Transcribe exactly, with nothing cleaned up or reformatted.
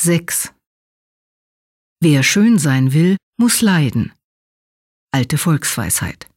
sechs. Wer schön sein will, muss leiden. Alte Volksweisheit.